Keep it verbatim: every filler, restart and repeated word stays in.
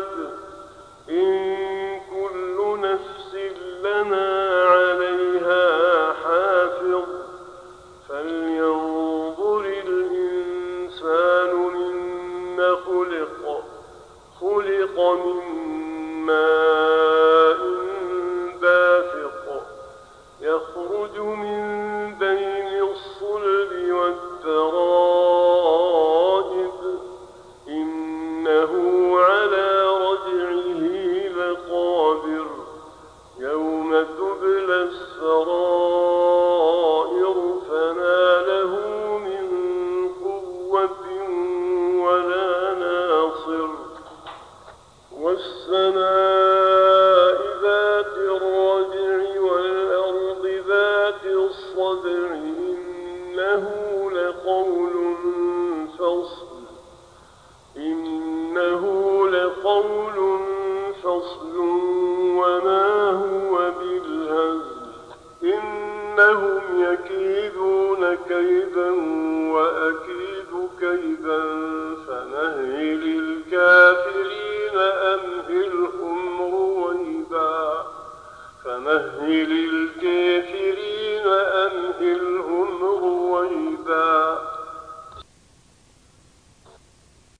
إن كل نفس لما عليها حافظ فلينظر الإنسان مما خلق خلق من ماء دافق يخرج من بين الصلب والترائب إنه على رجعه لقادر يوم تبلى السرائر فما له من قوة ولا ناصر والسماء ذات الرجع والأرض ذات الصدع إنه لقول فصل إنه لقول فصل وما هو بالهزل إنهم يكيدون كيدا وأكيد كيدا